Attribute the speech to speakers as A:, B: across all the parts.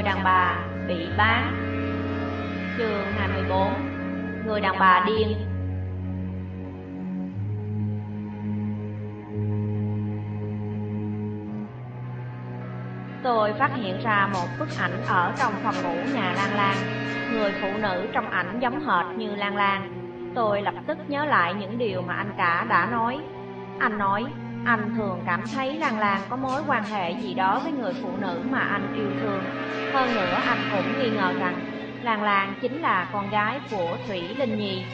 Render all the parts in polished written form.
A: Người đàn bà bị bán. Chương 24. Người đàn bà điên. Tôi phát hiện ra một bức ảnh ở trong phòng ngủ nhà Lan Lan. Người phụ nữ trong ảnh giống hệt như Lan Lan. Tôi lập tức nhớ lại những điều mà anh cả đã nói. Anh nói anh thường cảm thấy Lan Lan có mối quan hệ gì đó với người phụ nữ mà anh yêu thương. Hơn nữa anh cũng nghi ngờ rằng Lan Lan chính là con gái của Thủy Linh Nhi.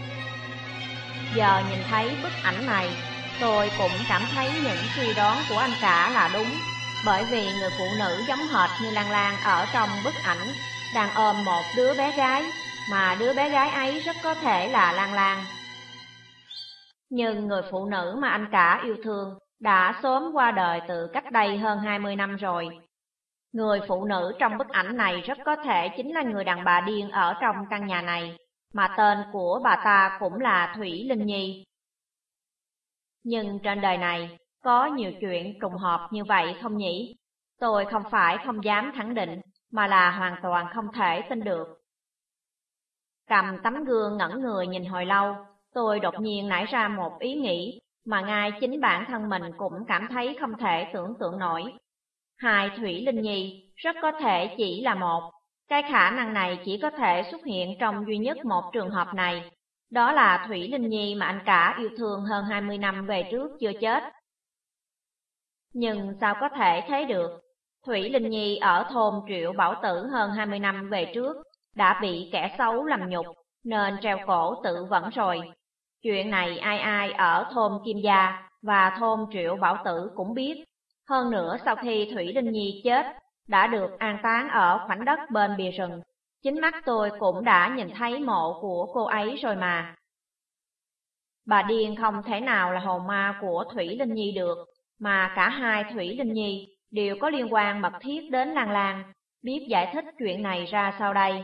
A: Giờ nhìn thấy bức ảnh này, tôi cũng cảm thấy những suy đoán của anh cả là đúng. Bởi vì người phụ nữ giống hệt như Lan Lan ở trong bức ảnh đang ôm một đứa bé gái, mà đứa bé gái ấy rất có thể là Lan Lan. Nhưng người phụ nữ mà anh cả yêu thương đã sớm qua đời từ cách đây hơn 20 năm rồi. Người phụ nữ trong bức ảnh này rất có thể chính là người đàn bà điên ở trong căn nhà này, mà tên của bà ta cũng là Thủy Linh Nhi. Nhưng trên đời này, có nhiều chuyện trùng hợp như vậy không nhỉ? Tôi không phải không dám khẳng định, mà là hoàn toàn không thể tin được. Cầm tấm gương ngẩn người nhìn hồi lâu, tôi đột nhiên nảy ra một ý nghĩ mà ngay chính bản thân mình cũng cảm thấy không thể tưởng tượng nổi. Hai Thủy Linh Nhi rất có thể chỉ là một. Cái khả năng này chỉ có thể xuất hiện trong duy nhất một trường hợp này. Đó là Thủy Linh Nhi mà anh cả yêu thương hơn 20 năm về trước chưa chết. Nhưng sao có thể thế được? Thủy Linh Nhi ở thôn Triệu Bảo Tử hơn 20 năm về trước đã bị kẻ xấu làm nhục nên treo cổ tự vẫn rồi. Chuyện này ai ai ở thôn Kim Gia và thôn Triệu Bảo Tử cũng biết. Hơn nữa sau khi Thủy Linh Nhi chết đã được an táng ở khoảnh đất bên bìa rừng. Chính mắt tôi cũng đã nhìn thấy mộ của cô ấy rồi mà. Bà điên không thể nào là hồn ma của Thủy Linh Nhi được, mà cả hai Thủy Linh Nhi đều có liên quan mật thiết đến Lan Lan. Biết giải thích chuyện này ra sao đây?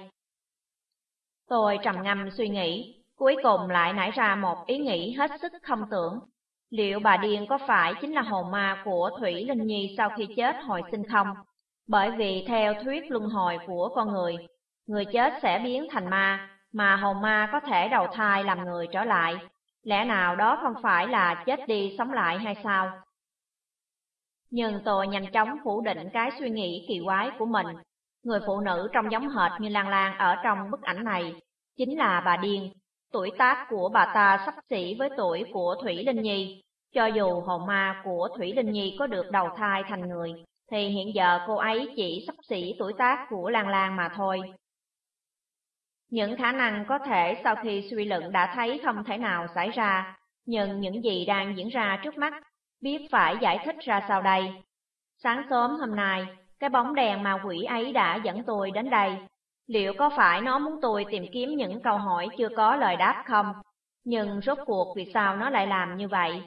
A: Tôi trầm ngâm suy nghĩ, cuối cùng lại nảy ra một ý nghĩ hết sức không tưởng. Liệu bà điên có phải chính là hồn ma của Thủy Linh Nhi sau khi chết hồi sinh không? Bởi vì theo thuyết luân hồi của con người chết sẽ biến thành ma, mà hồn ma có thể đầu thai làm người trở lại. Lẽ nào đó không phải là chết đi sống lại hay sao? Nhưng tôi nhanh chóng phủ định cái suy nghĩ kỳ quái của mình. Người phụ nữ trông giống hệt như Lan Lan ở trong bức ảnh này chính là bà điên. Tuổi tác của bà ta xấp xỉ với tuổi của Thủy Linh Nhi. Cho dù hồn ma của Thủy Linh Nhi có được đầu thai thành người, thì hiện giờ cô ấy chỉ xấp xỉ tuổi tác của Lan Lan mà thôi. Những khả năng có thể sau khi suy luận đã thấy không thể nào xảy ra, nhưng những gì đang diễn ra trước mắt, biết phải giải thích ra sao đây. Sáng sớm hôm nay, cái bóng đèn ma quỷ ấy đã dẫn tôi đến đây. Liệu có phải nó muốn tôi tìm kiếm những câu hỏi chưa có lời đáp không? Nhưng rốt cuộc vì sao nó lại làm như vậy?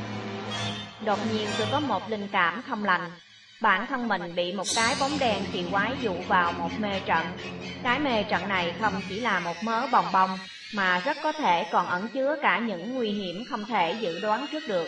A: Đột nhiên tôi có một linh cảm không lành. Bản thân mình bị một cái bóng đèn kỳ quái dụ vào một mê trận. Cái mê trận này không chỉ là một mớ bòng bong, mà rất có thể còn ẩn chứa cả những nguy hiểm không thể dự đoán trước được.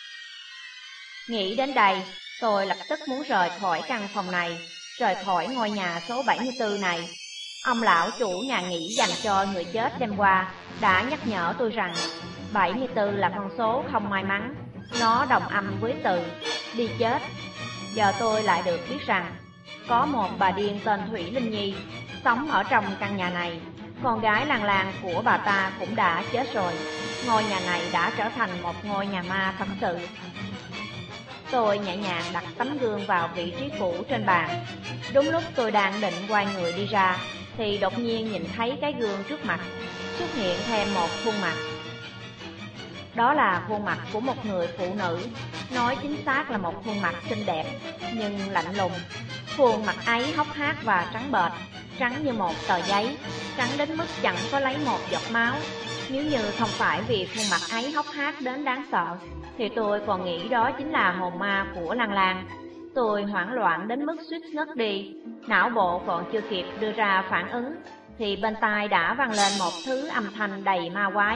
A: Nghĩ đến đây, tôi lập tức muốn rời khỏi căn phòng này, rời khỏi ngôi nhà số 74 này. Ông lão chủ nhà nghỉ dành cho người chết đêm qua đã nhắc nhở tôi rằng 74 là con số không may mắn, nó đồng âm với từ đi chết. Giờ tôi lại được biết rằng có một bà điên tên Thủy Linh Nhi sống ở trong căn nhà này. Con gái Lan Lan của bà ta cũng đã chết rồi. Ngôi nhà này đã trở thành một ngôi nhà ma thật sự. Tôi nhẹ nhàng đặt tấm gương vào vị trí cũ trên bàn. Đúng lúc tôi đang định quay người đi ra, thì đột nhiên nhìn thấy cái gương trước mặt xuất hiện thêm một khuôn mặt. Đó là khuôn mặt của một người phụ nữ, nói chính xác là một khuôn mặt xinh đẹp, nhưng lạnh lùng. Khuôn mặt ấy hốc hác và trắng bệch, trắng như một tờ giấy, trắng đến mức chẳng có lấy một giọt máu. Nếu như không phải vì khuôn mặt ấy hốc hác đến đáng sợ, thì tôi còn nghĩ đó chính là hồn ma của Lan Lan. Tôi hoảng loạn đến mức suýt ngất đi, não bộ còn chưa kịp đưa ra phản ứng, thì bên tai đã vang lên một thứ âm thanh đầy ma quái.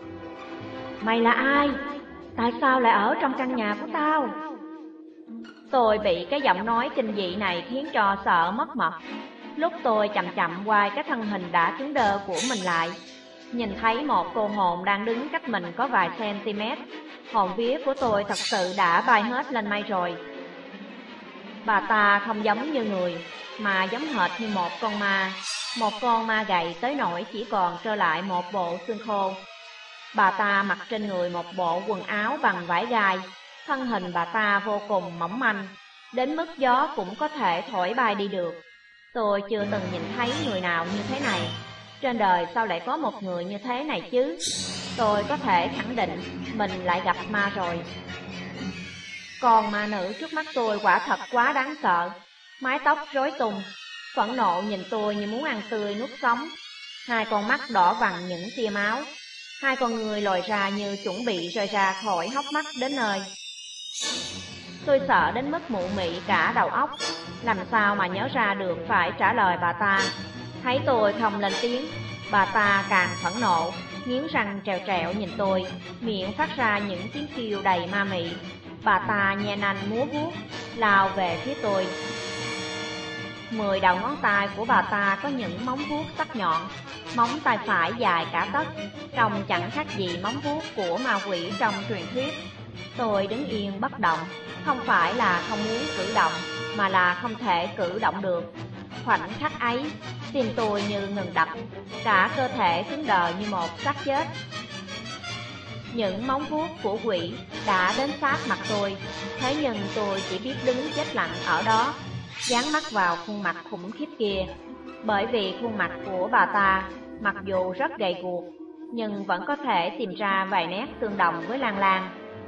A: Mày là ai? Tại sao lại ở trong căn nhà của tao? Tôi bị cái giọng nói kinh dị này khiến cho sợ mất mật. Lúc tôi chậm chậm quay cái thân hình đã cứng đơ của mình lại, nhìn thấy một cô hồn đang đứng cách mình có vài cm. Hồn vía của tôi thật sự đã bay hết lên mây rồi. Bà ta không giống như người, mà giống hệt như một con ma gầy tới nỗi chỉ còn trơ lại một bộ xương khô. Bà ta mặc trên người một bộ quần áo bằng vải gai, thân hình bà ta vô cùng mỏng manh, đến mức gió cũng có thể thổi bay đi được. Tôi chưa từng nhìn thấy người nào như thế này. Trên đời sao lại có một người như thế này chứ? Tôi có thể khẳng định mình lại gặp ma rồi. Còn ma nữ trước mắt tôi quả thật quá đáng sợ. Mái tóc rối tung, phẫn nộ nhìn tôi như muốn ăn tươi nuốt sống. Hai con mắt đỏ vằn những tia máu, hai con người lồi ra như chuẩn bị rơi ra khỏi hốc mắt đến nơi. Tôi sợ đến mức mụ mị cả đầu óc, làm sao mà nhớ ra được phải trả lời bà ta. Thấy tôi không lên tiếng, bà ta càng phẫn nộ, nghiến răng trèo trẹo nhìn tôi, miệng phát ra những tiếng kêu đầy ma mị. Bà ta nhe nanh múa vuốt, lao về phía tôi. 10 đầu ngón tay của bà ta có những móng vuốt sắc nhọn, móng tay phải dài cả tấc, trông chẳng khác gì móng vuốt của ma quỷ trong truyền thuyết. Tôi đứng yên bất động, không phải là không muốn cử động, mà là không thể cử động được. Khoảnh khắc ấy, tim tôi như ngừng đập, cả cơ thể cứng đờ như một xác chết. Những móng vuốt của quỷ đã đến sát mặt tôi, thế nhưng tôi chỉ biết đứng chết lặng ở đó, dán mắt vào khuôn mặt khủng khiếp kia. Bởi vì khuôn mặt của bà ta, mặc dù rất gầy guộc, nhưng vẫn có thể tìm ra vài nét tương đồng với Lan Lan.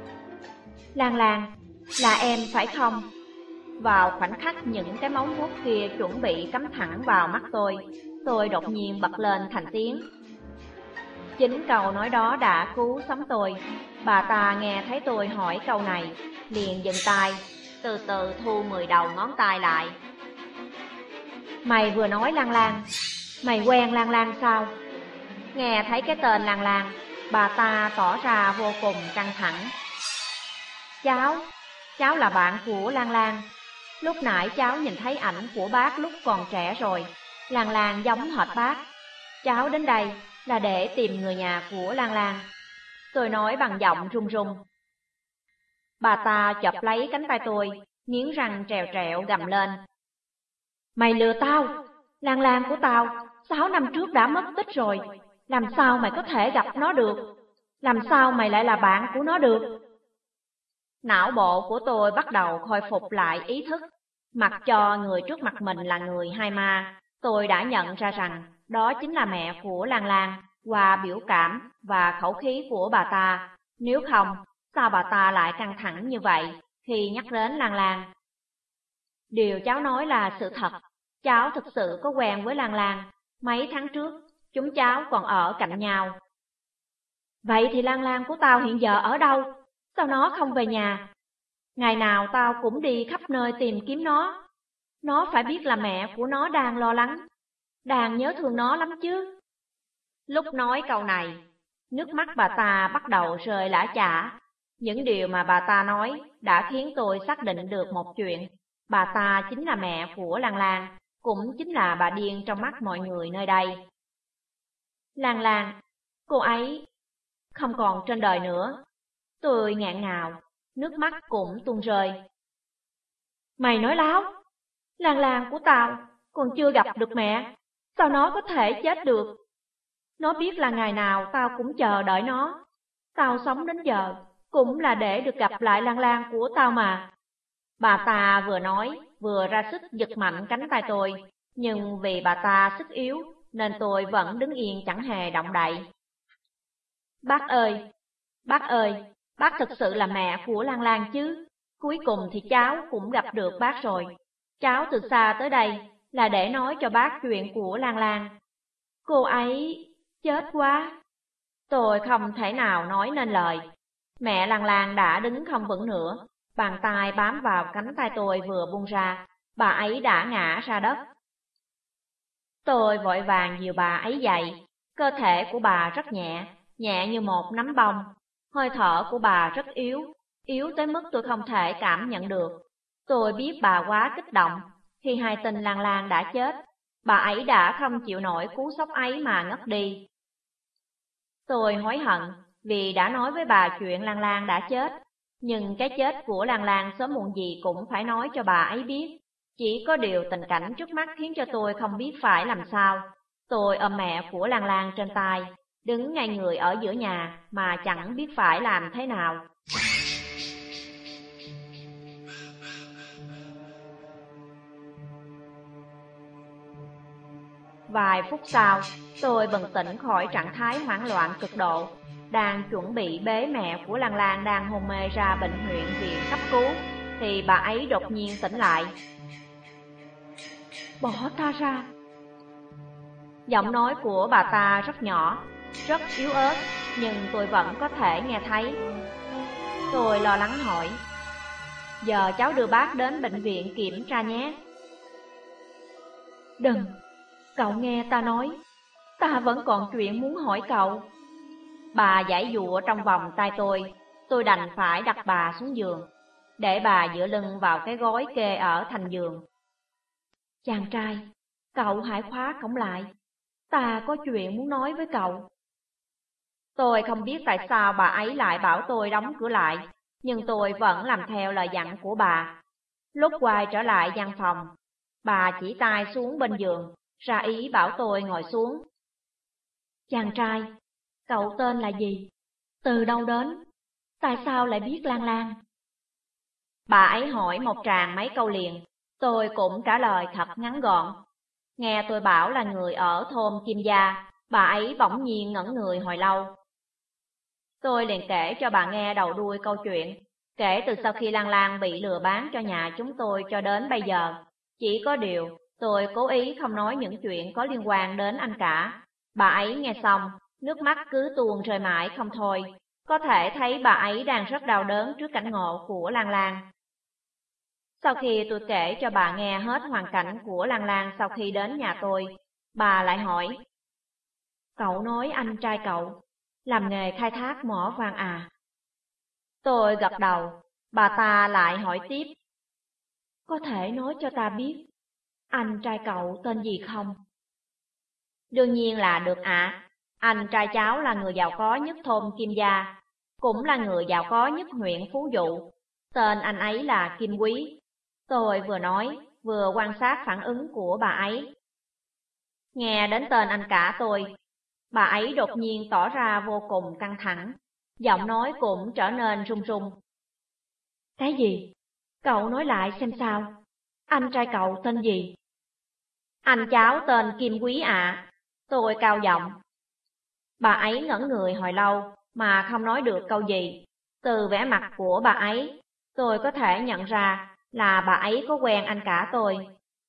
A: Lan Lan, là em phải không? Vào khoảnh khắc những cái móng vuốt kia chuẩn bị cắm thẳng vào mắt tôi đột nhiên bật lên thành tiếng. Chính câu nói đó đã cứu sống tôi. Bà ta nghe thấy tôi hỏi câu này, liền dừng tay, từ từ thu 10 đầu ngón tay lại. Mày vừa nói Lan Lan, mày quen Lan Lan sao? Nghe thấy cái tên Lan Lan, bà ta tỏ ra vô cùng căng thẳng. Cháu là bạn của Lan Lan. Lúc nãy cháu nhìn thấy ảnh của bác lúc còn trẻ rồi. Lan Lan giống hệt bác. Cháu đến đây là để tìm người nhà của Lan Lan. Tôi nói bằng giọng run run. Bà ta chộp lấy cánh tay tôi, nghiến răng trèo trẹo gầm lên. Mày lừa tao! Lan Lan của tao 6 năm trước đã mất tích rồi. Làm sao mày có thể gặp nó được? Làm sao mày lại là bạn của nó được? Não bộ của tôi bắt đầu khôi phục lại ý thức. Mặc cho người trước mặt mình là người hai ma, tôi đã nhận ra rằng đó chính là mẹ của Lan Lan qua biểu cảm và khẩu khí của bà ta. Nếu không, sao bà ta lại căng thẳng như vậy khi nhắc đến Lan Lan? Điều cháu nói là sự thật. Cháu thực sự có quen với Lan Lan. Mấy tháng trước, chúng cháu còn ở cạnh nhau. Vậy thì Lan Lan của tao hiện giờ ở đâu? Sao nó không về nhà? Ngày nào tao cũng đi khắp nơi tìm kiếm nó. Nó phải biết là mẹ của nó đang lo lắng, đang nhớ thương nó lắm chứ. Lúc nói câu này, nước mắt bà ta bắt đầu rơi lã chã. Những điều mà bà ta nói đã khiến tôi xác định được một chuyện. Bà ta chính là mẹ của Lan Lan, cũng chính là bà điên trong mắt mọi người nơi đây. Lan Lan, cô ấy không còn trên đời nữa. Tôi nghẹn ngào, nước mắt cũng tuôn rơi. Mày nói láo, Lan Lan của tao còn chưa gặp được mẹ, sao nó có thể chết được? Nó biết là ngày nào tao cũng chờ đợi nó. Tao sống đến giờ cũng là để được gặp lại Lan Lan của tao mà. Bà ta vừa nói vừa ra sức giật mạnh cánh tay tôi, nhưng vì bà ta sức yếu nên tôi vẫn đứng yên chẳng hề động đậy. Bác ơi, bác thực sự là mẹ của Lan Lan chứ? Cuối cùng thì cháu cũng gặp được bác rồi. Cháu từ xa tới đây là để nói cho bác chuyện của Lan Lan. Cô ấy chết quá. Tôi không thể nào nói nên lời. Mẹ Lan Lan đã đứng không vững nữa. Bàn tay bám vào cánh tay tôi vừa buông ra, bà ấy đã ngã ra đất. Tôi vội vàng dìu bà ấy dậy. Cơ thể của bà rất nhẹ, nhẹ như một nắm bông. Hơi thở của bà rất yếu, yếu tới mức tôi không thể cảm nhận được. Tôi biết bà quá kích động khi hay tin Lan Lan đã chết. Bà ấy đã không chịu nổi cú sốc ấy mà ngất đi. Tôi hối hận vì đã nói với bà chuyện Lan Lan đã chết. Nhưng cái chết của Lan Lan sớm muộn gì cũng phải nói cho bà ấy biết. Chỉ có điều tình cảnh trước mắt khiến cho tôi không biết phải làm sao. Tôi ôm mẹ của Lan Lan trên tay, đứng ngay người ở giữa nhà mà chẳng biết phải làm thế nào. Vài phút sau, tôi bừng tỉnh khỏi trạng thái hoảng loạn cực độ, đang chuẩn bị bế mẹ của Lan Lan đang hôn mê ra bệnh viện cấp cứu, thì bà ấy đột nhiên tỉnh lại. Bỏ ta ra. Giọng nói của bà ta rất nhỏ, rất yếu ớt, nhưng tôi vẫn có thể nghe thấy. Tôi lo lắng hỏi, giờ cháu đưa bác đến bệnh viện kiểm tra nhé. Đừng, cậu nghe ta nói, ta vẫn còn chuyện muốn hỏi cậu. Bà giãy giụa trong vòng tay tôi đành phải đặt bà xuống giường, để bà dựa lưng vào cái gối kê ở thành giường. Chàng trai, cậu hãy khóa cổng lại, ta có chuyện muốn nói với cậu. Tôi không biết tại sao bà ấy lại bảo tôi đóng cửa lại, nhưng tôi vẫn làm theo lời dặn của bà. Lúc quay trở lại văn phòng, bà chỉ tay xuống bên giường, ra ý bảo tôi ngồi xuống. Chàng trai, cậu tên là gì? Từ đâu đến? Tại sao lại biết Lan Lan? Bà ấy hỏi một tràng mấy câu liền, tôi cũng trả lời thật ngắn gọn. Nghe tôi bảo là người ở thôn Kim Gia, bà ấy bỗng nhiên ngẩn người hồi lâu. Tôi liền kể cho bà nghe đầu đuôi câu chuyện, kể từ sau khi Lan Lan bị lừa bán cho nhà chúng tôi cho đến bây giờ. Chỉ có điều, tôi cố ý không nói những chuyện có liên quan đến anh cả. Bà ấy nghe xong, nước mắt cứ tuôn rơi mãi không thôi. Có thể thấy bà ấy đang rất đau đớn trước cảnh ngộ của Lan Lan. Sau khi tôi kể cho bà nghe hết hoàn cảnh của Lan Lan sau khi đến nhà tôi, bà lại hỏi, cậu nói anh trai cậu làm nghề khai thác mỏ vàng à? Tôi gật đầu, bà ta lại hỏi tiếp, có thể nói cho ta biết anh trai cậu tên gì không? Đương nhiên là được ạ. Anh trai cháu là người giàu có nhất thôn Kim Gia, cũng là người giàu có nhất huyện Phú Dụ. Tên anh ấy là Kim Quý. Tôi vừa nói, vừa quan sát phản ứng của bà ấy. Nghe đến tên anh cả tôi, bà ấy đột nhiên tỏ ra vô cùng căng thẳng, giọng nói cũng trở nên run run. Cái gì? Cậu nói lại xem sao. Anh trai cậu tên gì? Anh cháu tên Kim Quý ạ. Tôi cao giọng. Bà ấy ngẩn người hồi lâu mà không nói được câu gì. Từ vẻ mặt của bà ấy, tôi có thể nhận ra là bà ấy có quen anh cả tôi.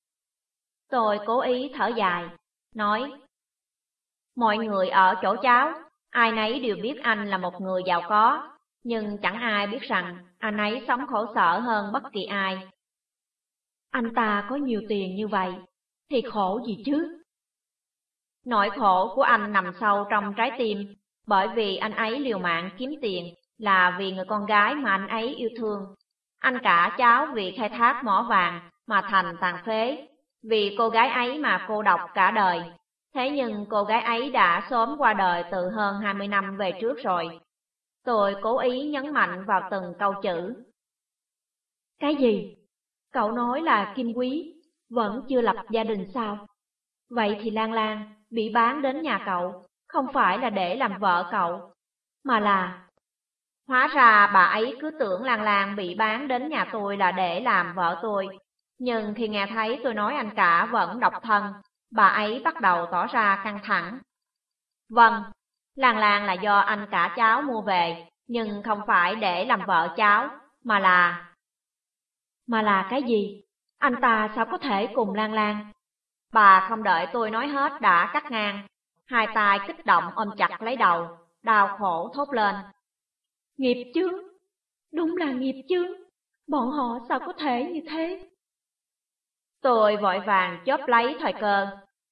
A: Tôi cố ý thở dài, nói, mọi người ở chỗ cháu, ai nấy đều biết anh là một người giàu có, nhưng chẳng ai biết rằng anh ấy sống khổ sở hơn bất kỳ ai. Anh ta có nhiều tiền như vậy, thì khổ gì chứ? Nỗi khổ của anh nằm sâu trong trái tim, bởi vì anh ấy liều mạng kiếm tiền là vì người con gái mà anh ấy yêu thương. Anh cả cháu vì khai thác mỏ vàng mà thành tàn phế, vì cô gái ấy mà cô độc cả đời. Thế nhưng cô gái ấy đã sớm qua đời từ hơn 20 năm về trước rồi. Tôi cố ý nhấn mạnh vào từng câu chữ. Cái gì? Cậu nói là Kim Quý vẫn chưa lập gia đình sao? Vậy thì Lan Lan bị bán đến nhà cậu không phải là để làm vợ cậu, mà là... Hóa ra bà ấy cứ tưởng Lan Lan bị bán đến nhà tôi là để làm vợ tôi. Nhưng khi nghe thấy tôi nói anh cả vẫn độc thân, bà ấy bắt đầu tỏ ra căng thẳng. Vâng, Lan Lan là do anh cả cháu mua về, nhưng không phải để làm vợ cháu, mà là... Mà là cái gì? Anh ta sao có thể cùng Lan Lan? Bà không đợi tôi nói hết đã cắt ngang, hai tay kích động ôm chặt lấy đầu, đau khổ thốt lên. Nghiệp chướng, đúng là nghiệp chướng, bọn họ sao có thể như thế? Tôi vội vàng chớp lấy thời cơ.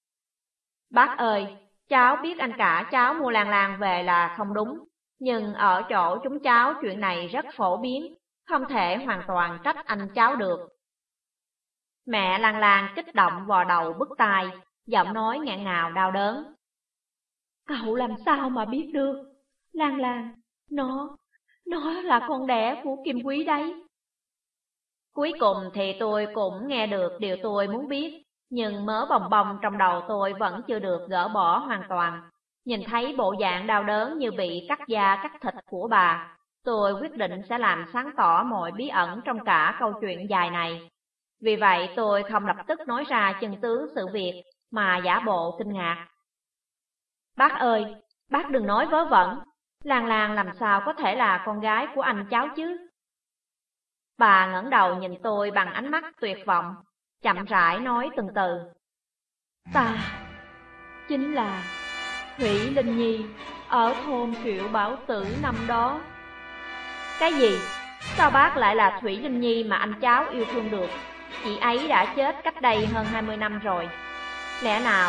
A: Bác ơi, cháu biết anh cả cháu mua Lan Lan về là không đúng, nhưng ở chỗ chúng cháu chuyện này rất phổ biến. không thể hoàn toàn trách anh cháu được. Mẹ Lan Lan kích động vò đầu bứt tai, giọng nói nghẹn ngào đau đớn. Cậu làm sao mà biết được? Lan Lan, nó là con đẻ của Kim Quý đấy. Cuối cùng thì tôi cũng nghe được điều tôi muốn biết, nhưng mớ bồng bồng trong đầu tôi vẫn chưa được gỡ bỏ hoàn toàn. Nhìn thấy bộ dạng đau đớn như bị cắt da cắt thịt của bà, tôi quyết định sẽ làm sáng tỏ mọi bí ẩn trong cả câu chuyện dài này. Vì vậy tôi không lập tức nói ra chân tướng sự việc mà giả bộ kinh ngạc. Bác ơi, bác đừng nói vớ vẩn, Lan Lan làm sao có thể là con gái của anh cháu chứ? Bà ngẩng đầu nhìn tôi bằng ánh mắt tuyệt vọng, chậm rãi nói từng từ. Ta chính là Thủy Linh Nhi ở thôn Triệu Bảo Tử năm đó. Cái gì? Sao bác lại là Thủy Linh Nhi mà anh cháu yêu thương được? Chị ấy đã chết cách đây hơn 20 năm rồi. Lẽ nào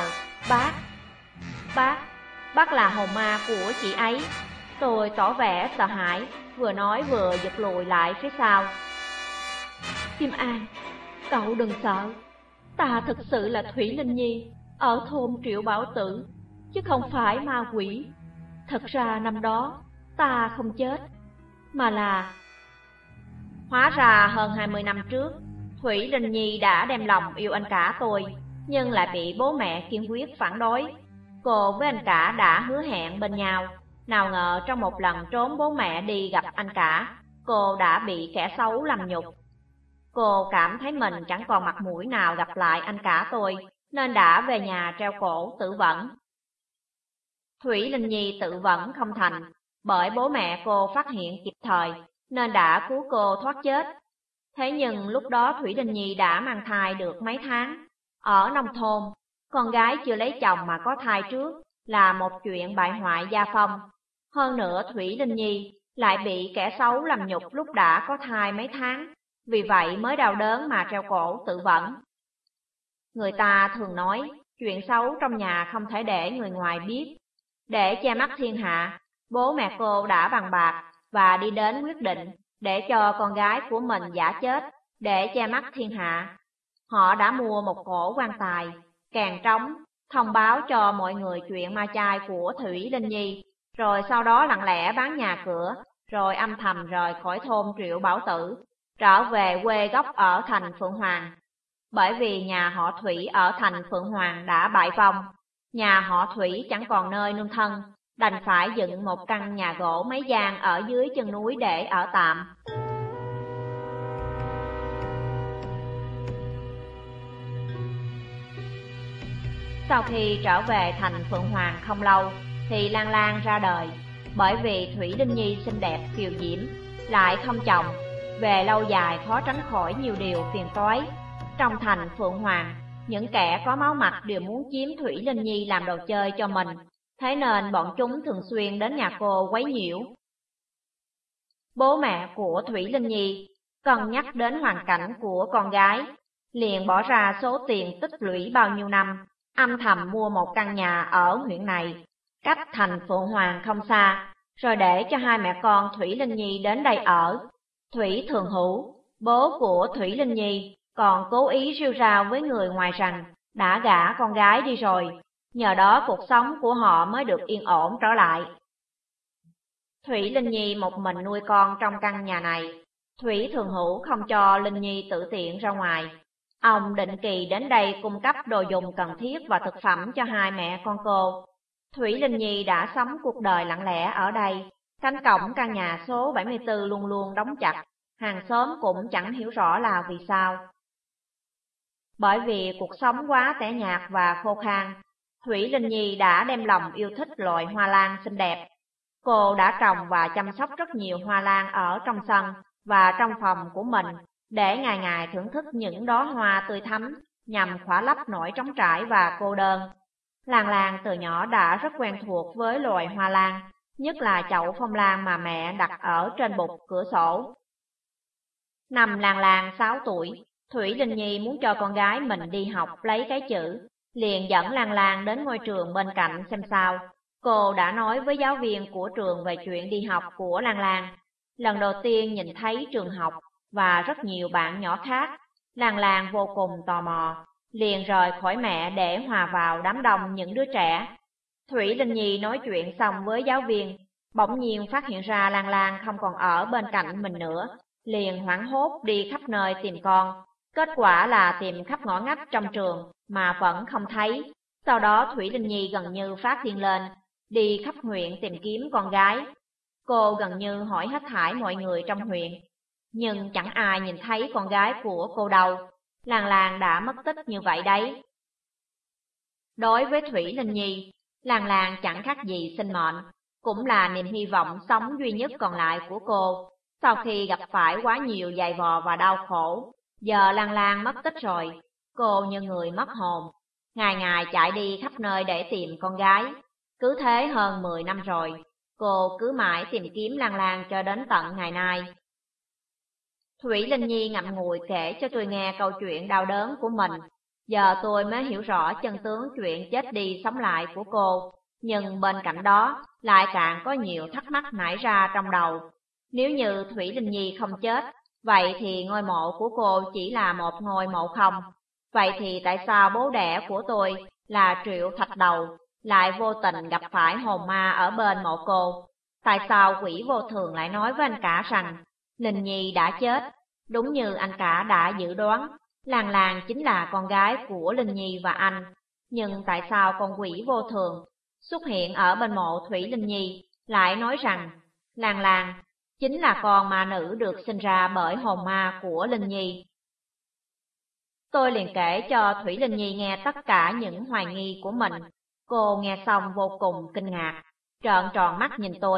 A: bác là hồn ma của chị ấy? Tôi tỏ vẻ sợ hãi, vừa nói vừa giật lùi lại phía sau. Kim An, cậu đừng sợ. Ta thực sự là Thủy Linh Nhi ở thôn Triệu Bảo Tử, chứ không phải ma quỷ. Thật ra năm đó ta không chết, mà là... Hóa ra hơn 20 năm trước, Thủy Linh Nhi đã đem lòng yêu anh cả tôi, nhưng lại bị bố mẹ kiên quyết phản đối. Cô với anh cả đã hứa hẹn bên nhau, nào ngờ trong một lần trốn bố mẹ đi gặp anh cả, cô đã bị kẻ xấu làm nhục. Cô cảm thấy mình chẳng còn mặt mũi nào gặp lại anh cả tôi, nên đã về nhà treo cổ tự vẫn. Thủy Linh Nhi tự vẫn không thành, bởi bố mẹ cô phát hiện kịp thời, nên đã cứu cô thoát chết. Thế nhưng lúc đó Thủy Linh Nhi đã mang thai được mấy tháng. Ở nông thôn, con gái chưa lấy chồng mà có thai trước là một chuyện bại hoại gia phong. Hơn nữa Thủy Linh Nhi lại bị kẻ xấu làm nhục lúc đã có thai mấy tháng, vì vậy mới đau đớn mà treo cổ tự vẫn. Người ta thường nói, chuyện xấu trong nhà không thể để người ngoài biết. Để che mắt thiên hạ, bố mẹ cô đã bàn bạc và đi đến quyết định để cho con gái của mình giả chết, để che mắt thiên hạ. Họ đã mua một cổ quan tài, kèn trống, thông báo cho mọi người chuyện ma chay của Thủy Linh Nhi, rồi sau đó lặng lẽ bán nhà cửa, rồi âm thầm rời khỏi thôn Triệu Bảo Tử, trở về quê gốc ở thành Phượng Hoàng. Bởi vì nhà họ Thủy ở thành Phượng Hoàng đã bại vong, nhà họ Thủy chẳng còn nơi nương thân, đành phải dựng một căn nhà gỗ mấy gian ở dưới chân núi để ở tạm. Sau khi trở về thành Phượng Hoàng không lâu, thì Lan Lan ra đời. Bởi vì Thủy Linh Nhi xinh đẹp kiều diễm, lại không chồng, về lâu dài khó tránh khỏi nhiều điều phiền toái. Trong thành Phượng Hoàng, những kẻ có máu mặt đều muốn chiếm Thủy Linh Nhi làm đồ chơi cho mình, thế nên bọn chúng thường xuyên đến nhà cô quấy nhiễu. Bố mẹ của Thủy Linh Nhi cân nhắc đến hoàn cảnh của con gái, liền bỏ ra số tiền tích lũy bao nhiêu năm, âm thầm mua một căn nhà ở huyện này, cách thành Phượng Hoàng không xa, rồi để cho hai mẹ con Thủy Linh Nhi đến đây ở. Thủy Thường Hữu, bố của Thủy Linh Nhi, còn cố ý rêu rao với người ngoài rằng đã gả con gái đi rồi, nhờ đó cuộc sống của họ mới được yên ổn trở lại. Thủy Linh Nhi một mình nuôi con trong căn nhà này. Thủy Thường Hữu không cho Linh Nhi tự tiện ra ngoài. Ông định kỳ đến đây cung cấp đồ dùng cần thiết và thực phẩm cho hai mẹ con cô. Thủy Linh Nhi đã sống cuộc đời lặng lẽ ở đây. Cánh cổng căn nhà số 74 luôn luôn đóng chặt, hàng xóm cũng chẳng hiểu rõ là vì sao. Bởi vì cuộc sống quá tẻ nhạt và khô khan, Thủy Linh Nhi đã đem lòng yêu thích loại hoa lan xinh đẹp. Cô đã trồng và chăm sóc rất nhiều hoa lan ở trong sân và trong phòng của mình, để ngày ngày thưởng thức những đóa hoa tươi thắm, nhằm khỏa lấp nỗi trống trải và cô đơn. Lan Lan từ nhỏ đã rất quen thuộc với loài hoa lan, nhất là chậu phong lan mà mẹ đặt ở trên bục cửa sổ. Năm Lan Lan 6 tuổi, Thủy Linh Nhi muốn cho con gái mình đi học lấy cái chữ, liền dẫn Lan Lan đến ngôi trường bên cạnh xem sao. Cô đã nói với giáo viên của trường về chuyện đi học của Lan Lan. Lần đầu tiên nhìn thấy trường học và rất nhiều bạn nhỏ khác, Lan Lan vô cùng tò mò, liền rời khỏi mẹ để hòa vào đám đông những đứa trẻ. Thủy Linh Nhi nói chuyện xong với giáo viên, bỗng nhiên phát hiện ra Lan Lan không còn ở bên cạnh mình nữa, liền hoảng hốt đi khắp nơi tìm con. Kết quả là tìm khắp ngõ ngách trong trường mà vẫn không thấy. Sau đó Thủy Linh Nhi gần như phát điên lên, đi khắp huyện tìm kiếm con gái. Cô gần như hỏi hết thảy mọi người trong huyện, nhưng chẳng ai nhìn thấy con gái của cô đâu. Lan Lan đã mất tích như vậy đấy. Đối với Thủy Linh Nhi, Lan Lan chẳng khác gì sinh mệnh, cũng là niềm hy vọng sống duy nhất còn lại của cô. Sau khi gặp phải quá nhiều dày vò và đau khổ, giờ Lan Lan mất tích rồi, cô như người mất hồn. Ngày ngày chạy đi khắp nơi để tìm con gái. Cứ thế hơn 10 năm rồi, cô cứ mãi tìm kiếm Lan Lan cho đến tận ngày nay. Thủy Linh Nhi ngậm ngùi kể cho tôi nghe câu chuyện đau đớn của mình. Giờ tôi mới hiểu rõ chân tướng chuyện chết đi sống lại của cô. Nhưng bên cạnh đó, lại càng có nhiều thắc mắc nảy ra trong đầu. Nếu như Thủy Linh Nhi không chết, vậy thì ngôi mộ của cô chỉ là một ngôi mộ không. Vậy thì tại sao bố đẻ của tôi là Triệu Thạch Đầu lại vô tình gặp phải hồn ma ở bên mộ cô? Tại sao quỷ vô thường lại nói với anh cả rằng Linh Nhi đã chết? Đúng như anh cả đã dự đoán, Lan Lan chính là con gái của Linh Nhi và anh. Nhưng tại sao con quỷ vô thường xuất hiện ở bên mộ Thủy Linh Nhi lại nói rằng Lan Lan chính là con ma nữ được sinh ra bởi hồn ma của Linh Nhi? Tôi liền kể cho Thủy Linh Nhi nghe tất cả những hoài nghi của mình. Cô nghe xong vô cùng kinh ngạc, trợn tròn mắt nhìn tôi.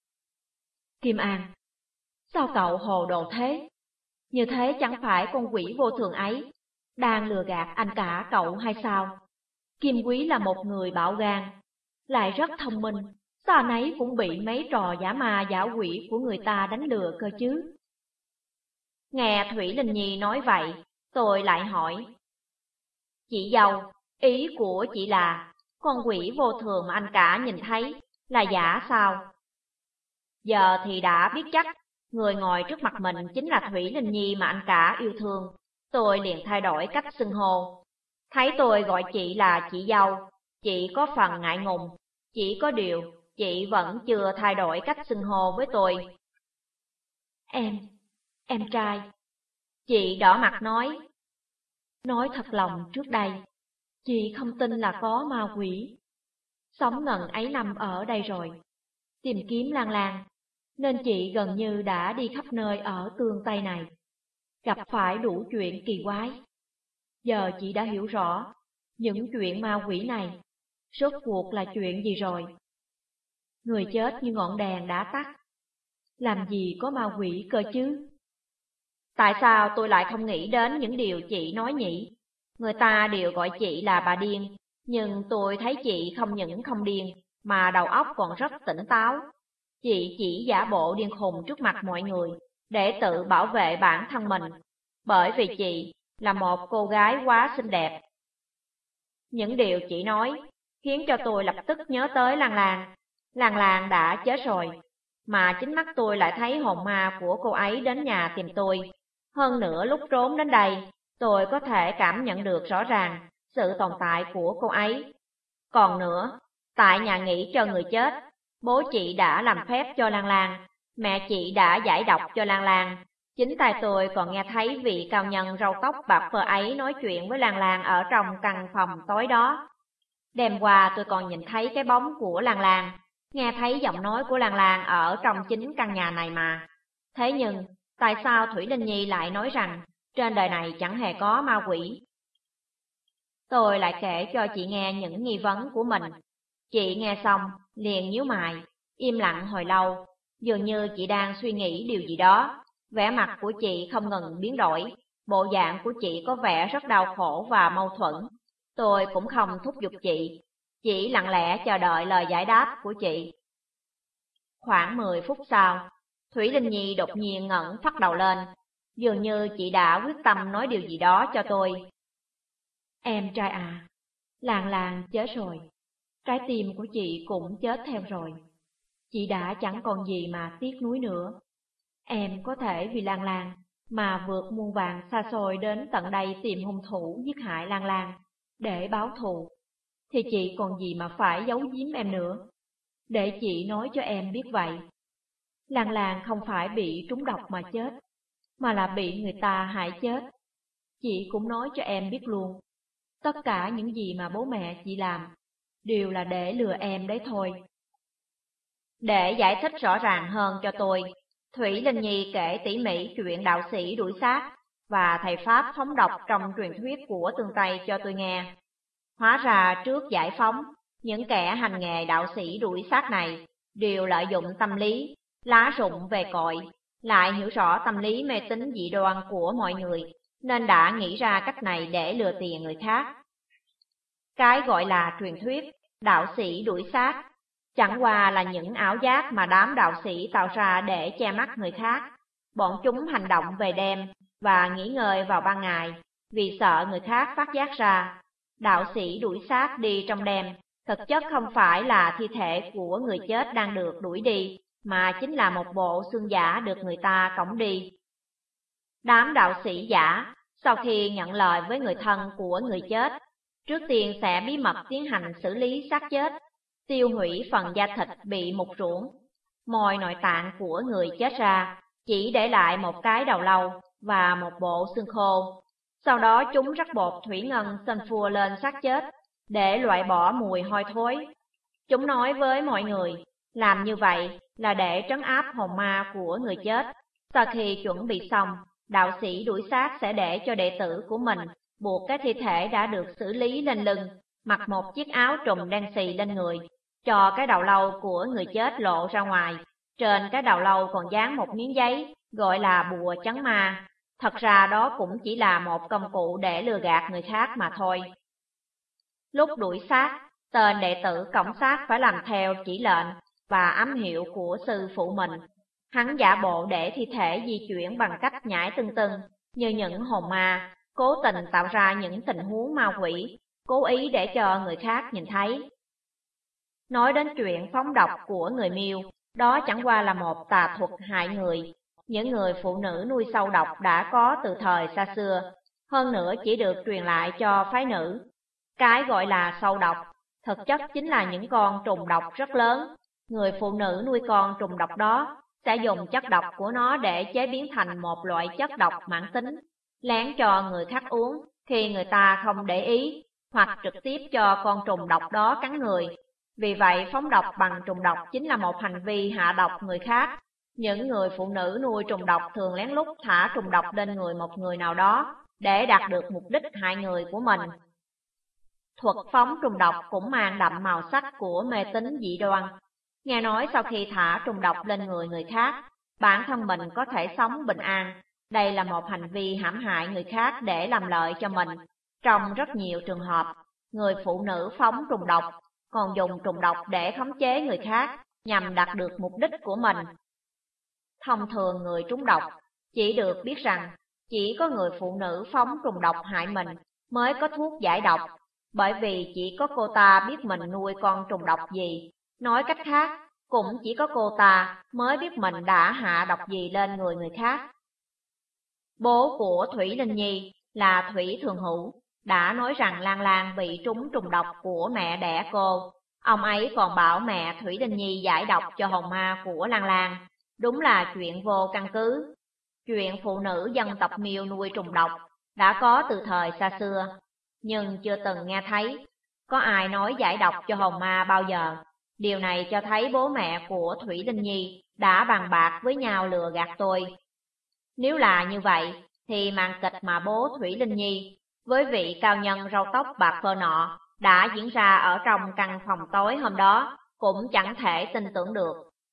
A: Kim An, sao cậu hồ đồ thế? Như thế chẳng phải con quỷ vô thường ấy đang lừa gạt anh cả cậu hay sao? Kim Quý là một người bạo gan, lại rất thông minh, sao anh ấy cũng bị mấy trò giả ma giả quỷ của người ta đánh lừa cơ chứ? Nghe Thủy Linh Nhi nói vậy, tôi lại hỏi. Chị dâu, ý của chị là con quỷ vô thường mà anh cả nhìn thấy là giả sao? Giờ thì đã biết chắc, người ngồi trước mặt mình chính là Thủy Linh Nhi mà anh cả yêu thương. Tôi liền thay đổi cách xưng hô. Thấy tôi gọi chị là chị dâu, chị có phần ngại ngùng. Chỉ có điều, chị vẫn chưa thay đổi cách xưng hô với tôi. Em trai. Chị đỏ mặt nói. Nói thật lòng trước đây, chị không tin là có ma quỷ. Sống ngần ấy năm ở đây rồi, tìm kiếm Lan Lan, nên chị gần như đã đi khắp nơi ở tương Tây này, gặp phải đủ chuyện kỳ quái. Giờ chị đã hiểu rõ những chuyện ma quỷ này rốt cuộc là chuyện gì rồi. Người chết như ngọn đèn đã tắt, làm gì có ma quỷ cơ chứ? Tại sao tôi lại không nghĩ đến những điều chị nói nhỉ? Người ta đều gọi chị là bà điên, nhưng tôi thấy chị không những không điên, mà đầu óc còn rất tỉnh táo. Chị chỉ giả bộ điên khùng trước mặt mọi người, để tự bảo vệ bản thân mình, bởi vì chị là một cô gái quá xinh đẹp. Những điều chị nói khiến cho tôi lập tức nhớ tới Lan Lan. Lan Lan đã chết rồi, mà chính mắt tôi lại thấy hồn ma của cô ấy đến nhà tìm tôi. Hơn nữa lúc trốn đến đây, tôi có thể cảm nhận được rõ ràng sự tồn tại của cô ấy. Còn nữa, tại nhà nghỉ cho người chết, bố chị đã làm phép cho Lan Lan, mẹ chị đã giải độc cho Lan Lan. Chính tay tôi còn nghe thấy vị cao nhân râu tóc bạc phơ ấy nói chuyện với Lan Lan ở trong căn phòng tối đó. Đêm qua tôi còn nhìn thấy cái bóng của Lan Lan, nghe thấy giọng nói của Lan Lan ở trong chính căn nhà này mà. Thế nhưng, tại sao Thủy Linh Nhi lại nói rằng trên đời này chẳng hề có ma quỷ? Tôi lại kể cho chị nghe những nghi vấn của mình. Chị nghe xong, liền nhíu mày, im lặng hồi lâu, dường như chị đang suy nghĩ điều gì đó. Vẻ mặt của chị không ngừng biến đổi, bộ dạng của chị có vẻ rất đau khổ và mâu thuẫn. Tôi cũng không thúc giục chị, chỉ lặng lẽ chờ đợi lời giải đáp của chị. Khoảng 10 phút sau, Thủy Linh Nhi đột nhiên ngẩng phát đầu lên, dường như chị đã quyết tâm nói điều gì đó cho tôi. Em trai à, Lan Lan chết rồi, trái tim của chị cũng chết theo rồi. Chị đã chẳng còn gì mà tiếc nuối nữa. Em có thể vì Lan Lan mà vượt muôn vàn xa xôi đến tận đây tìm hung thủ giết hại Lan Lan để báo thù, thì chị còn gì mà phải giấu giếm em nữa. Để chị nói cho em biết vậy. Lan Lan không phải bị trúng độc mà chết, mà là bị người ta hại chết. Chị cũng nói cho em biết luôn, tất cả những gì mà bố mẹ chị làm đều là để lừa em đấy thôi. Để giải thích rõ ràng hơn cho tôi, Thủy Linh Nhi kể tỉ mỉ chuyện đạo sĩ đuổi xác và thầy Pháp phóng độc trong truyền thuyết của Tương Tây cho tôi nghe. Hóa ra trước giải phóng, những kẻ hành nghề đạo sĩ đuổi xác này đều lợi dụng tâm lý, lá rụng về cội, lại hiểu rõ tâm lý mê tín dị đoan của mọi người, nên đã nghĩ ra cách này để lừa tiền người khác. Cái gọi là truyền thuyết, đạo sĩ đuổi xác, chẳng qua là những ảo giác mà đám đạo sĩ tạo ra để che mắt người khác. Bọn chúng hành động về đêm và nghỉ ngơi vào ban ngày, vì sợ người khác phát giác ra. Đạo sĩ đuổi xác đi trong đêm, thực chất không phải là thi thể của người chết đang được đuổi đi, mà chính là một bộ xương giả được người ta cõng đi. Đám đạo sĩ giả, sau khi nhận lời với người thân của người chết, trước tiên sẽ bí mật tiến hành xử lý xác chết, tiêu hủy phần da thịt bị mục ruỗng, moi nội tạng của người chết ra, chỉ để lại một cái đầu lâu và một bộ xương khô. Sau đó chúng rắc bột thủy ngân sunfua lên xác chết để loại bỏ mùi hôi thối. Chúng nói với mọi người, làm như vậy là để trấn áp hồn ma của người chết. Sau khi chuẩn bị xong, đạo sĩ đuổi xác sẽ để cho đệ tử của mình buộc cái thi thể đã được xử lý lên lưng, mặc một chiếc áo trùm đen xì lên người, cho cái đầu lâu của người chết lộ ra ngoài. Trên cái đầu lâu còn dán một miếng giấy, gọi là bùa trấn ma. Thật ra đó cũng chỉ là một công cụ để lừa gạt người khác mà thôi. Lúc đuổi xác, tên đệ tử cõng xác phải làm theo chỉ lệnh và ám hiệu của sư phụ mình. Hắn giả bộ để thi thể di chuyển bằng cách nhảy tưng tưng như những hồn ma, cố tình tạo ra những tình huống ma quỷ, cố ý để cho người khác nhìn thấy. Nói đến chuyện phóng độc của người Miêu, đó chẳng qua là một tà thuật hại người. Những người phụ nữ nuôi sâu độc đã có từ thời xa xưa, hơn nữa chỉ được truyền lại cho phái nữ. Cái gọi là sâu độc, thực chất chính là những con trùng độc rất lớn. Người phụ nữ nuôi con trùng độc đó sẽ dùng chất độc của nó để chế biến thành một loại chất độc mãn tính, lén cho người khác uống khi người ta không để ý, hoặc trực tiếp cho con trùng độc đó cắn người. Vì vậy, phóng độc bằng trùng độc chính là một hành vi hạ độc người khác. Những người phụ nữ nuôi trùng độc thường lén lút thả trùng độc lên người một người nào đó để đạt được mục đích hại người của mình. Thuật phóng trùng độc cũng mang đậm màu sắc của mê tín dị đoan. Nghe nói sau khi thả trùng độc lên người khác, bản thân mình có thể sống bình an. Đây là một hành vi hãm hại người khác để làm lợi cho mình. Trong rất nhiều trường hợp, người phụ nữ phóng trùng độc còn dùng trùng độc để khống chế người khác nhằm đạt được mục đích của mình. Thông thường người trúng độc chỉ được biết rằng chỉ có người phụ nữ phóng trùng độc hại mình mới có thuốc giải độc, bởi vì chỉ có cô ta biết mình nuôi con trùng độc gì. Nói cách khác, cũng chỉ có cô ta mới biết mình đã hạ độc gì lên người khác. Bố của Thủy Linh Nhi là Thủy Thường Hữu đã nói rằng Lan Lan bị trúng trùng độc của mẹ đẻ cô. Ông ấy còn bảo mẹ Thủy Linh Nhi giải độc cho hồn ma của Lan Lan. Đúng là chuyện vô căn cứ. Chuyện phụ nữ dân tộc Miêu nuôi trùng độc đã có từ thời xa xưa, nhưng chưa từng nghe thấy có ai nói giải độc cho hồn ma bao giờ. Điều này cho thấy bố mẹ của Thủy Linh Nhi đã bàn bạc với nhau lừa gạt tôi. Nếu là như vậy, thì màn kịch mà bố Thủy Linh Nhi với vị cao nhân râu tóc bạc phơ nọ đã diễn ra ở trong căn phòng tối hôm đó cũng chẳng thể tin tưởng được.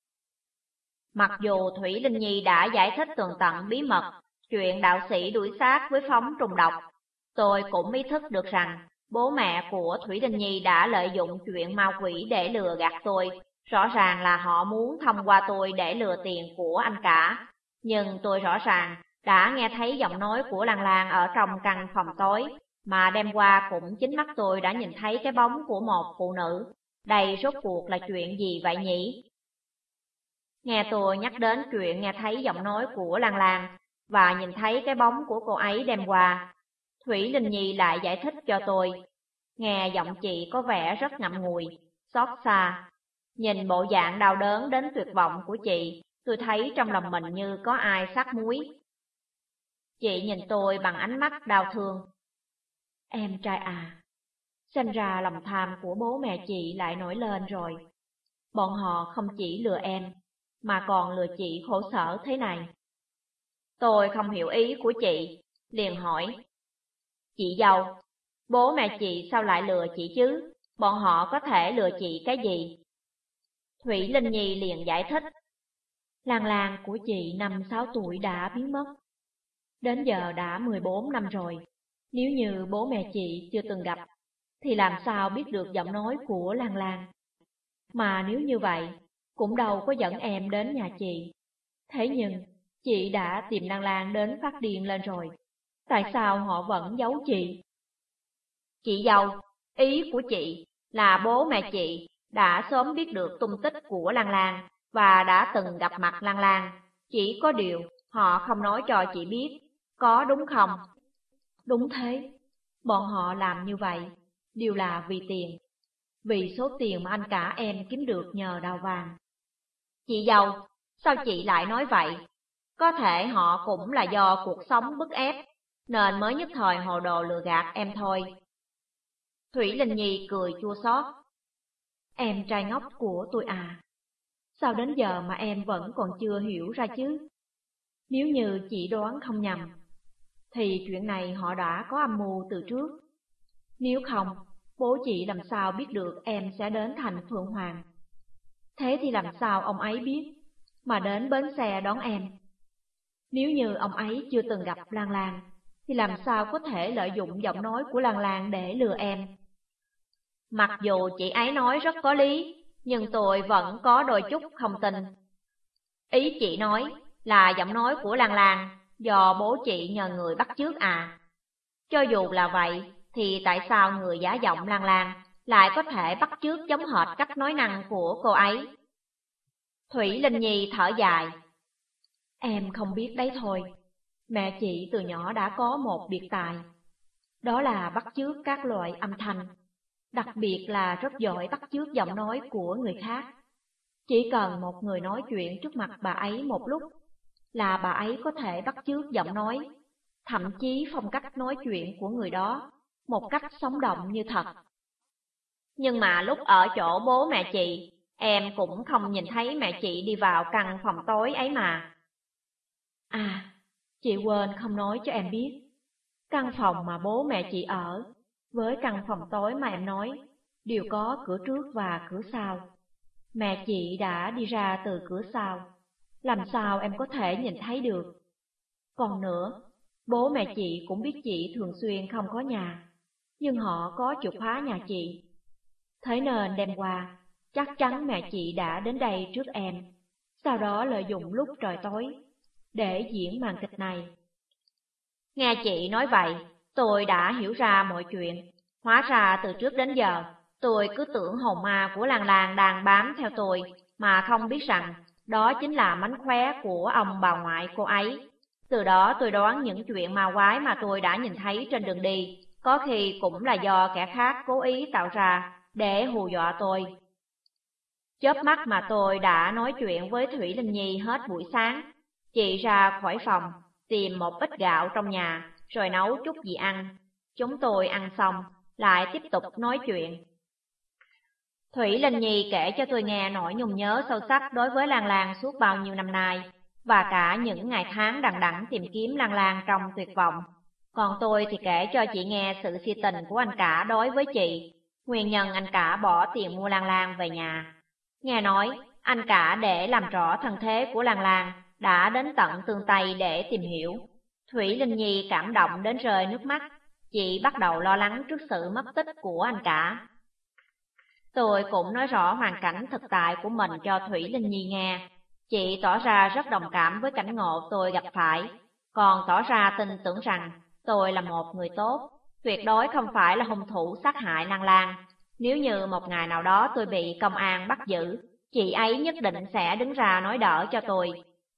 A: Mặc dù Thủy Linh Nhi đã giải thích tường tận bí mật chuyện đạo sĩ đuổi xác với phóng trùng độc, tôi cũng ý thức được rằng bố mẹ của Thủy Linh Nhi đã lợi dụng chuyện ma quỷ để lừa gạt tôi. Rõ ràng là họ muốn thông qua tôi để lừa tiền của anh cả. Nhưng tôi rõ ràng đã nghe thấy giọng nói của Lan Lan ở trong căn phòng tối, mà đêm qua cũng chính mắt tôi đã nhìn thấy cái bóng của một phụ nữ. Đây rốt cuộc là chuyện gì vậy nhỉ? Nghe tôi nhắc đến chuyện nghe thấy giọng nói của Lan Lan và nhìn thấy cái bóng của cô ấy đêm qua, Thủy Linh Nhi lại giải thích cho tôi. Nghe giọng chị có vẻ rất ngậm ngùi, xót xa. Nhìn bộ dạng đau đớn đến tuyệt vọng của chị, tôi thấy trong lòng mình như có ai xắt muối. Chị nhìn tôi bằng ánh mắt đau thương. Em trai à, xem ra lòng tham của bố mẹ chị lại nổi lên rồi. Bọn họ không chỉ lừa em, mà còn lừa chị khổ sở thế này. Tôi không hiểu ý của chị, liền hỏi. Chị dâu, bố mẹ chị sao lại lừa chị chứ? Bọn họ có thể lừa chị cái gì? Thủy Linh Nhi liền giải thích. Lan Lan của chị 5-6 tuổi đã biến mất. Đến giờ đã 14 năm rồi. Nếu như bố mẹ chị chưa từng gặp, thì làm sao biết được giọng nói của Lan Lan? Mà nếu như vậy, cũng đâu có dẫn em đến nhà chị. Thế nhưng, chị đã tìm Lan Lan đến phát điên lên rồi. Tại sao họ vẫn giấu chị? Chị dâu, ý của chị là bố mẹ chị đã sớm biết được tung tích của Lan Lan và đã từng gặp mặt Lan Lan. Chỉ có điều họ không nói cho chị biết, có đúng không? Đúng thế, bọn họ làm như vậy đều là vì tiền. Vì số tiền mà anh cả em kiếm được nhờ đào vàng. Chị dâu, sao chị lại nói vậy? Có thể họ cũng là do cuộc sống bức ép, nên mới nhất thời hồ đồ lừa gạt em thôi. Thủy Linh Nhi cười chua xót. Em trai ngốc của tôi à, sao đến giờ mà em vẫn còn chưa hiểu ra chứ? Nếu như chị đoán không nhầm, thì chuyện này họ đã có âm mưu từ trước. Nếu không, bố chị làm sao biết được em sẽ đến thành Phượng Hoàng? Thế thì làm sao ông ấy biết mà đến bến xe đón em? Nếu như ông ấy chưa từng gặp Lan Lan, thì làm sao có thể lợi dụng giọng nói của Lan Lan để lừa em? Mặc dù chị ấy nói rất có lý, nhưng tôi vẫn có đôi chút không tin. Ý chị nói là giọng nói của Lan Lan do bố chị nhờ người bắt chước à? Cho dù là vậy, thì tại sao người giả giọng Lan Lan lại có thể bắt chước giống hệt cách nói năng của cô ấy? Thủy Linh Nhi thở dài. Em không biết đấy thôi, mẹ chị từ nhỏ đã có một biệt tài. Đó là bắt chước các loại âm thanh, đặc biệt là rất giỏi bắt chước giọng nói của người khác. Chỉ cần một người nói chuyện trước mặt bà ấy một lúc, là bà ấy có thể bắt chước giọng nói, thậm chí phong cách nói chuyện của người đó, một cách sống động như thật. Nhưng mà lúc ở chỗ bố mẹ chị, em cũng không nhìn thấy mẹ chị đi vào căn phòng tối ấy mà. À, chị quên không nói cho em biết. Căn phòng mà bố mẹ chị ở, với căn phòng tối mà em nói, đều có cửa trước và cửa sau. Mẹ chị đã đi ra từ cửa sau, làm sao em có thể nhìn thấy được? Còn nữa, bố mẹ chị cũng biết chị thường xuyên không có nhà, nhưng họ có chìa khóa nhà chị. Thế nên đêm qua, chắc chắn mẹ chị đã đến đây trước em, sau đó lợi dụng lúc trời tối, để diễn màn kịch này. Nghe chị nói vậy, tôi đã hiểu ra mọi chuyện. Hóa ra từ trước đến giờ, tôi cứ tưởng hồn ma của Lan Lan đang bám theo tôi, mà không biết rằng đó chính là mánh khóe của ông bà ngoại cô ấy. Từ đó tôi đoán những chuyện ma quái mà tôi đã nhìn thấy trên đường đi, có khi cũng là do kẻ khác cố ý tạo ra để hù dọa tôi. Chớp mắt mà tôi đã nói chuyện với Thủy Linh Nhi hết buổi sáng. Chị ra khỏi phòng, tìm một ít gạo trong nhà, rồi nấu chút gì ăn. Chúng tôi ăn xong, lại tiếp tục nói chuyện. Thủy Linh Nhi kể cho tôi nghe nỗi nhung nhớ sâu sắc đối với Lan Lan suốt bao nhiêu năm nay, và cả những ngày tháng đằng đẵng tìm kiếm Lan Lan trong tuyệt vọng. Còn tôi thì kể cho chị nghe sự si tình của anh cả đối với chị, nguyên nhân anh cả bỏ tiền mua Lan Lan về nhà. Nghe nói, anh cả để làm rõ thân thế của Lan Lan, đã đến tận Tương Tây để tìm hiểu. Thủy Linh Nhi cảm động đến rơi nước mắt, chị bắt đầu lo lắng trước sự mất tích của anh cả. Tôi cũng nói rõ hoàn cảnh thực tại của mình cho Thủy Linh Nhi nghe. Chị tỏ ra rất đồng cảm với cảnh ngộ tôi gặp phải, còn tỏ ra tin tưởng rằng tôi là một người tốt, tuyệt đối không phải là hung thủ sát hại Lan Lan. Nếu như một ngày nào đó tôi bị công an bắt giữ, chị ấy nhất định sẽ đứng ra nói đỡ cho tôi.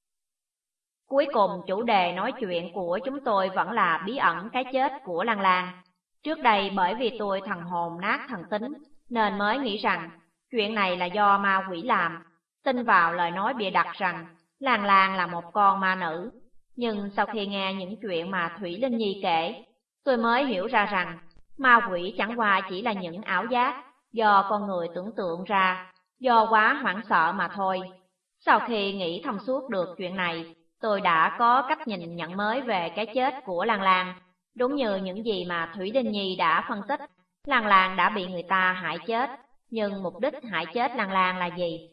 A: Cuối cùng chủ đề nói chuyện của chúng tôi vẫn là bí ẩn cái chết của Lan Lan. Trước đây bởi vì tôi thần hồn nát thần tính, nên mới nghĩ rằng chuyện này là do ma quỷ làm, tin vào lời nói bịa đặt rằng Lan Lan là một con ma nữ. Nhưng sau khi nghe những chuyện mà Thủy Linh Nhi kể, tôi mới hiểu ra rằng ma quỷ chẳng qua chỉ là những ảo giác do con người tưởng tượng ra, do quá hoảng sợ mà thôi. Sau khi nghĩ thông suốt được chuyện này, tôi đã có cách nhìn nhận mới về cái chết của Lan Lan. Đúng như những gì mà Thủy Linh Nhi đã phân tích, Lan Lan đã bị người ta hại chết, nhưng mục đích hại chết Lan Lan là gì?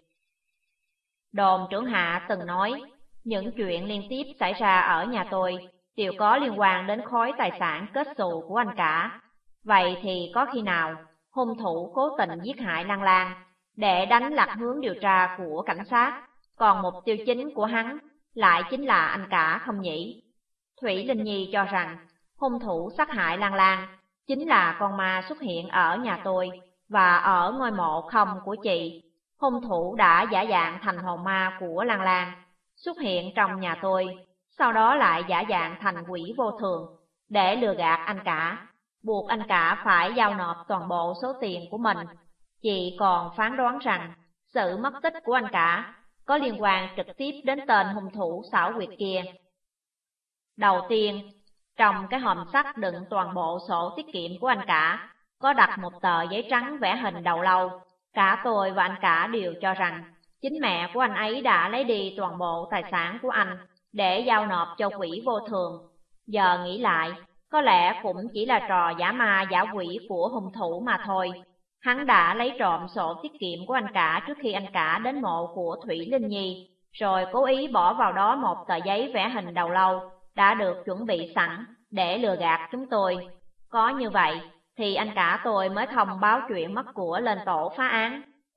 A: Đồn trưởng Hạ từng nói, những chuyện liên tiếp xảy ra ở nhà tôi đều có liên quan đến khối tài sản kết xù của anh cả. Vậy thì có khi nào hung thủ cố tình giết hại Lan Lan để đánh lật hướng điều tra của cảnh sát, còn mục tiêu chính của hắn lại chính là anh cả không nhỉ? Thủy Linh Nhi cho rằng hung thủ sát hại Lan Lan chính là con ma xuất hiện ở nhà tôi và ở ngôi mộ không của chị. Hung thủ đã giả dạng thành hồn ma của Lan Lan, xuất hiện trong nhà tôi, sau đó lại giả dạng thành quỷ vô thường để lừa gạt anh cả, buộc anh cả phải giao nộp toàn bộ số tiền của mình. Chị còn phán đoán rằng sự mất tích của anh cả có liên quan trực tiếp đến tên hung thủ xảo quyệt kia. Đầu tiên, trong cái hòm sắt đựng toàn bộ sổ tiết kiệm của anh cả, có đặt một tờ giấy trắng vẽ hình đầu lâu. Cả tôi và anh cả đều cho rằng chính mẹ của anh ấy đã lấy đi toàn bộ tài sản của anh để giao nộp cho quỷ vô thường. Giờ nghĩ lại, có lẽ cũng chỉ là trò giả ma giả quỷ của hung thủ mà thôi. Hắn đã lấy trộm sổ tiết kiệm của anh cả trước khi anh cả đến mộ của Thủy Linh Nhi, rồi cố ý bỏ vào đó một tờ giấy vẽ hình đầu lâu đã được chuẩn bị sẵn để lừa gạt chúng tôi. Có như vậy thì anh cả tôi mới không báo chuyện mất của lên tổ phá án.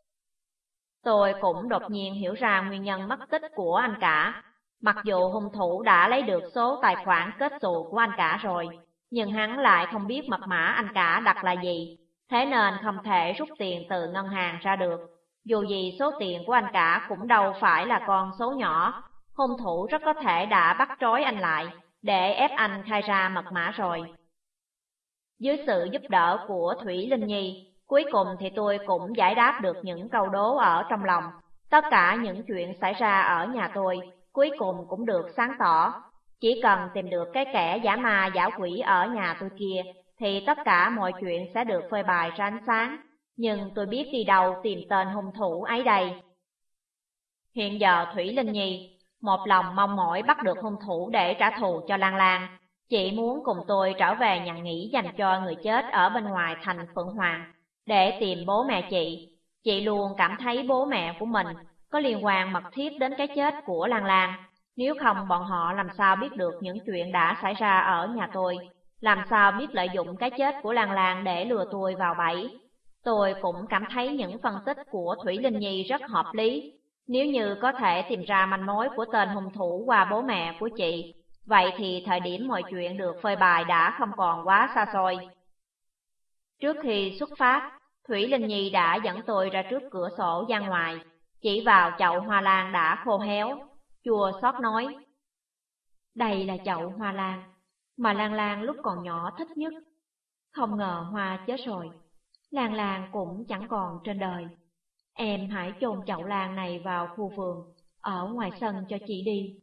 A: Tôi cũng đột nhiên hiểu ra nguyên nhân mất tích của anh cả. Mặc dù hung thủ đã lấy được số tài khoản kết xù của anh cả rồi, nhưng hắn lại không biết mật mã anh cả đặt là gì, thế nên không thể rút tiền từ ngân hàng ra được. Dù gì số tiền của anh cả cũng đâu phải là con số nhỏ, hung thủ rất có thể đã bắt trói anh lại để ép anh khai ra mật mã rồi. Dưới sự giúp đỡ của Thủy Linh Nhi, cuối cùng thì tôi cũng giải đáp được những câu đố ở trong lòng. Tất cả những chuyện xảy ra ở nhà tôi, cuối cùng cũng được sáng tỏ. Chỉ cần tìm được cái kẻ giả ma giả quỷ ở nhà tôi kia, thì tất cả mọi chuyện sẽ được phơi bày ra ánh sáng. Nhưng tôi biết đi đâu tìm tên hung thủ ấy đây. Hiện giờ Thủy Linh Nhi một lòng mong mỏi bắt được hung thủ để trả thù cho Lan Lan. Chị muốn cùng tôi trở về nhà nghỉ dành cho người chết ở bên ngoài thành Phượng Hoàng để tìm bố mẹ chị. Chị luôn cảm thấy bố mẹ của mình có liên quan mật thiết đến cái chết của Lan Lan. Nếu không bọn họ làm sao biết được những chuyện đã xảy ra ở nhà tôi, làm sao biết lợi dụng cái chết của Lan Lan để lừa tôi vào bẫy. Tôi cũng cảm thấy những phân tích của Thủy Linh Nhi rất hợp lý. Nếu như có thể tìm ra manh mối của tên hung thủ qua bố mẹ của chị, vậy thì thời điểm mọi chuyện được phơi bày đã không còn quá xa xôi. Trước khi xuất phát, Thủy Linh Nhi đã dẫn tôi ra trước cửa sổ ra ngoài, chỉ vào chậu hoa lan đã khô héo, chua xót nói: "Đây là chậu hoa lan mà Lan Lan lúc còn nhỏ thích nhất. Không ngờ hoa chết rồi, Lan Lan cũng chẳng còn trên đời. Em hãy chôn chậu lan này vào khu vườn, ở ngoài sân cho chị đi."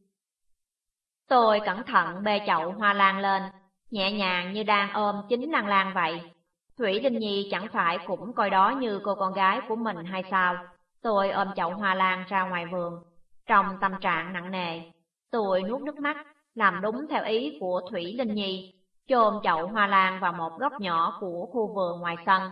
A: Tôi cẩn thận bê chậu hoa lan lên, nhẹ nhàng như đang ôm chính Lan Lan vậy. Thủy Linh Nhi chẳng phải cũng coi đó như cô con gái của mình hay sao? Tôi ôm chậu hoa lan ra ngoài vườn, trong tâm trạng nặng nề. Tôi nuốt nước mắt, làm đúng theo ý của Thủy Linh Nhi, chôn chậu hoa lan vào một góc nhỏ của khu vườn ngoài sân.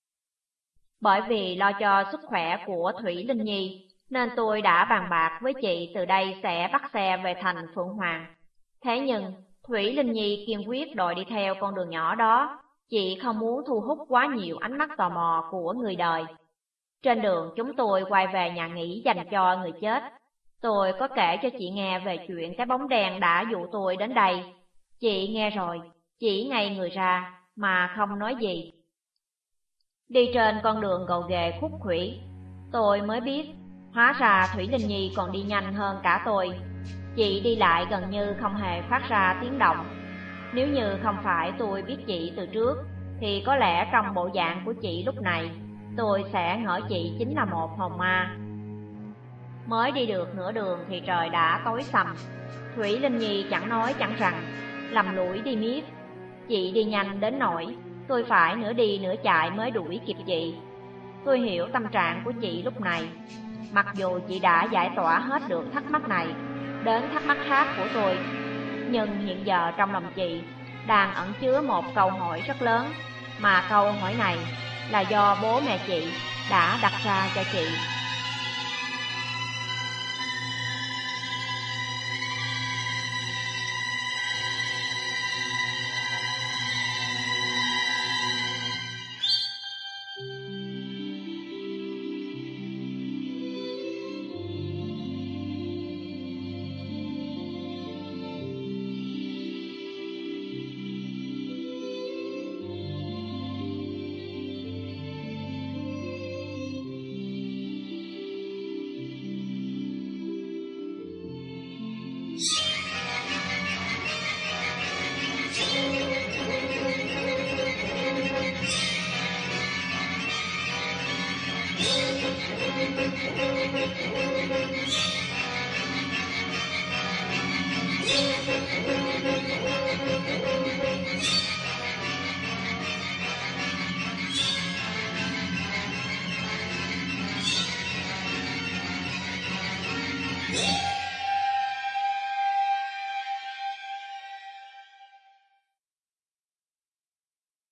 A: Bởi vì lo cho sức khỏe của Thủy Linh Nhi, nên tôi đã bàn bạc với chị từ đây sẽ bắt xe về thành Phượng Hoàng. Thế nhưng, Thủy Linh Nhi kiên quyết đòi đi theo con đường nhỏ đó. Chị không muốn thu hút quá nhiều ánh mắt tò mò của người đời. Trên đường chúng tôi quay về nhà nghỉ dành cho người chết. Tôi có kể cho chị nghe về chuyện cái bóng đen đã dụ tôi đến đây. Chị nghe rồi, chỉ ngây người ra mà không nói gì. Đi trên con đường gồ ghề khúc khuỷu, tôi mới biết Hóa ra Thủy Linh Nhi còn đi nhanh hơn cả tôi. Chị đi lại gần như không hề phát ra tiếng động. Nếu như không phải tôi biết chị từ trước, thì có lẽ trong bộ dạng của chị lúc này, tôi sẽ ngỡ chị chính là một hồn ma. Mới đi được nửa đường thì trời đã tối sầm. Thủy Linh Nhi chẳng nói chẳng rằng, lầm lũi đi miết. Chị đi nhanh đến nỗi tôi phải nửa đi nửa chạy mới đuổi kịp chị. Tôi hiểu tâm trạng của chị lúc này. Mặc dù chị đã giải tỏa hết được thắc mắc này đến thắc mắc khác của tôi, nhưng hiện giờ trong lòng chị đang ẩn chứa một câu hỏi rất lớn, mà câu hỏi này là do bố mẹ chị đã đặt ra cho chị.